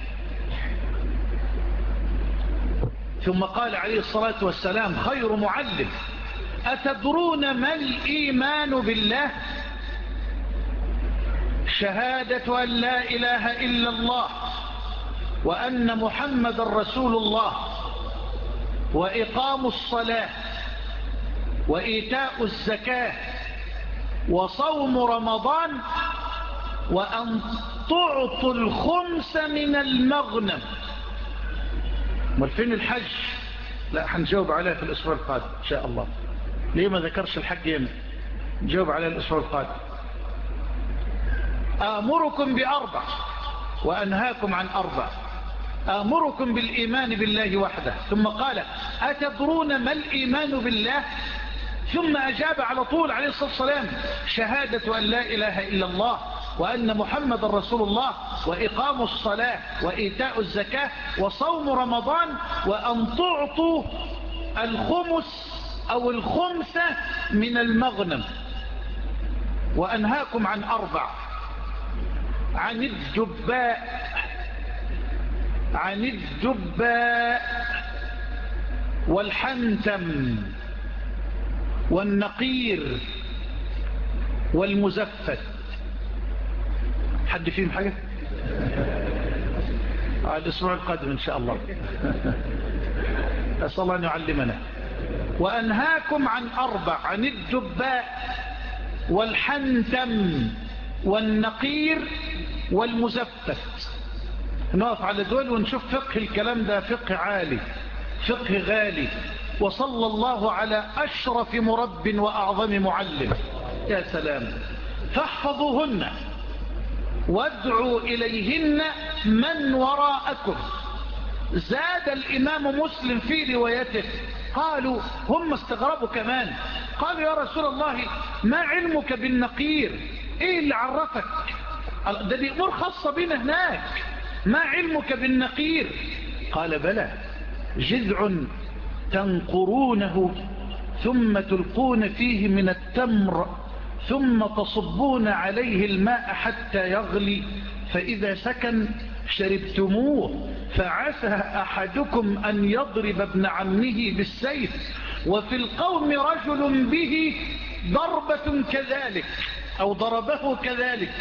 ثم قال عليه الصلاة والسلام خير معلم: أتدرون ما الإيمان بالله؟ شهادة أن لا إله إلا الله وأن محمد رسول الله، وإقام الصلاة، وإيتاء الزكاة، وصوم رمضان، وأن تعطوا الخمس من المغنم. فين الحج؟ لا، هنجاوب عليها في الأسبوع القادم إن شاء الله. ليه ما ذكرش الحج هنا؟ نجاوب عليها الأسبوع القادم. آمركم بأربع وأنهاكم عن أربع. آمركم بالإيمان بالله وحده. ثم قال: أتدرون ما الإيمان بالله؟ ثم أجاب على طول عليه الصلاة والسلام: شهادة أن لا إله إلا الله وأن محمد رسول الله، وإقام الصلاة، وإيتاء الزكاة، وصوم رمضان، وأن تعطوا الخمس أو الخمسة من المغنم. وأنهاكم عن أربع: عن الدباء عن الدباء والحنتم والنقير والمزفت. حد فيهم حاجة؟ على الأسبوع القادم إن شاء الله. أسأل الله أن يعلمنا. وأنهاكم عن أربع: عن الدباء والحنتم والنقير والمزفت. نقف على دول ونشوف فقه الكلام ده، فقه عالي، فقه غالي. وصلى الله على أشرف مرب وأعظم معلم. يا سلام. فاحفظوهن وادعوا إليهن من وراءكم. زاد الإمام مسلم في روايته، قالوا هم استغربوا كمان، قالوا: يا رسول الله ما علمك بالنقير؟ ايه اللي عرفك؟ ده دي امور خاصة بنا هناك. ما علمك بالنقير؟ قال: بلى، جذع تنقرونه ثم تلقون فيه من التمر ثم تصبون عليه الماء حتى يغلي، فإذا سكن شربتموه، فعسى أحدكم أن يضرب ابن عمه بالسيف، وفي القوم رجل به ضربة كذلك أو ضربه كذلك.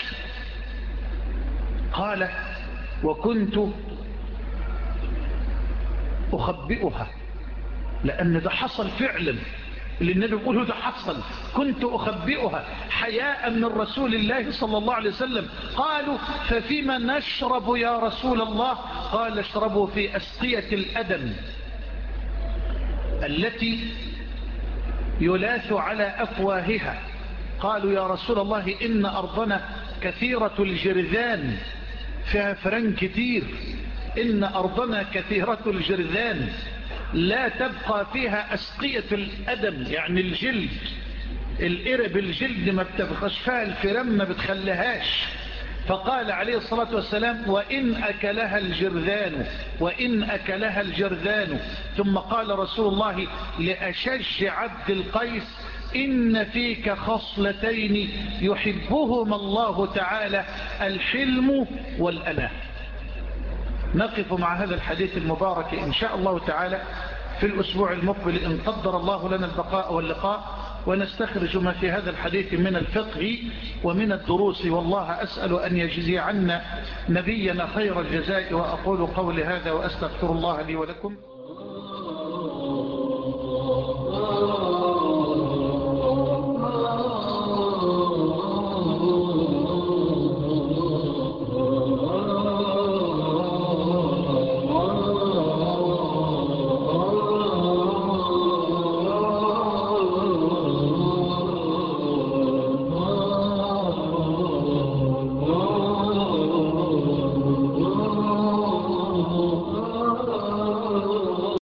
قال: وكنت أخبئها، لأن ده حصل فعلا اللي النبي يقوله، ده حصل. كنت أخبئها حياء من رسول الله صلى الله عليه وسلم. قالوا: ففيما نشرب يا رسول الله؟ قال: اشربوا في أسقية الأدم التي يلاث على أفواهها. قالوا: يا رسول الله إن أرضنا كثيرة الجرذان، فيها فرن كتير. إن أرضنا كثيرة الجرذان لا تبقى فيها أسقية الأدم، يعني الجلد، الإرب الجلد ما بتبقاش فيها الفرن، ما بتخليهاش. فقال عليه الصلاة والسلام: وإن أكلها الجرذان وإن أكلها الجرذان. ثم قال رسول الله لأشج عبد القيس: إن فيك خصلتين يحبهما الله تعالى، الحلم والأناة. نقف مع هذا الحديث المبارك إن شاء الله تعالى في الأسبوع المقبل إن قدر الله لنا البقاء واللقاء، ونستخرج ما في هذا الحديث من الفقه ومن الدروس. والله أسأل أن يجزي عنا نبينا خير الجزاء. وأقول قولي هذا وأستغفر الله لي ولكم.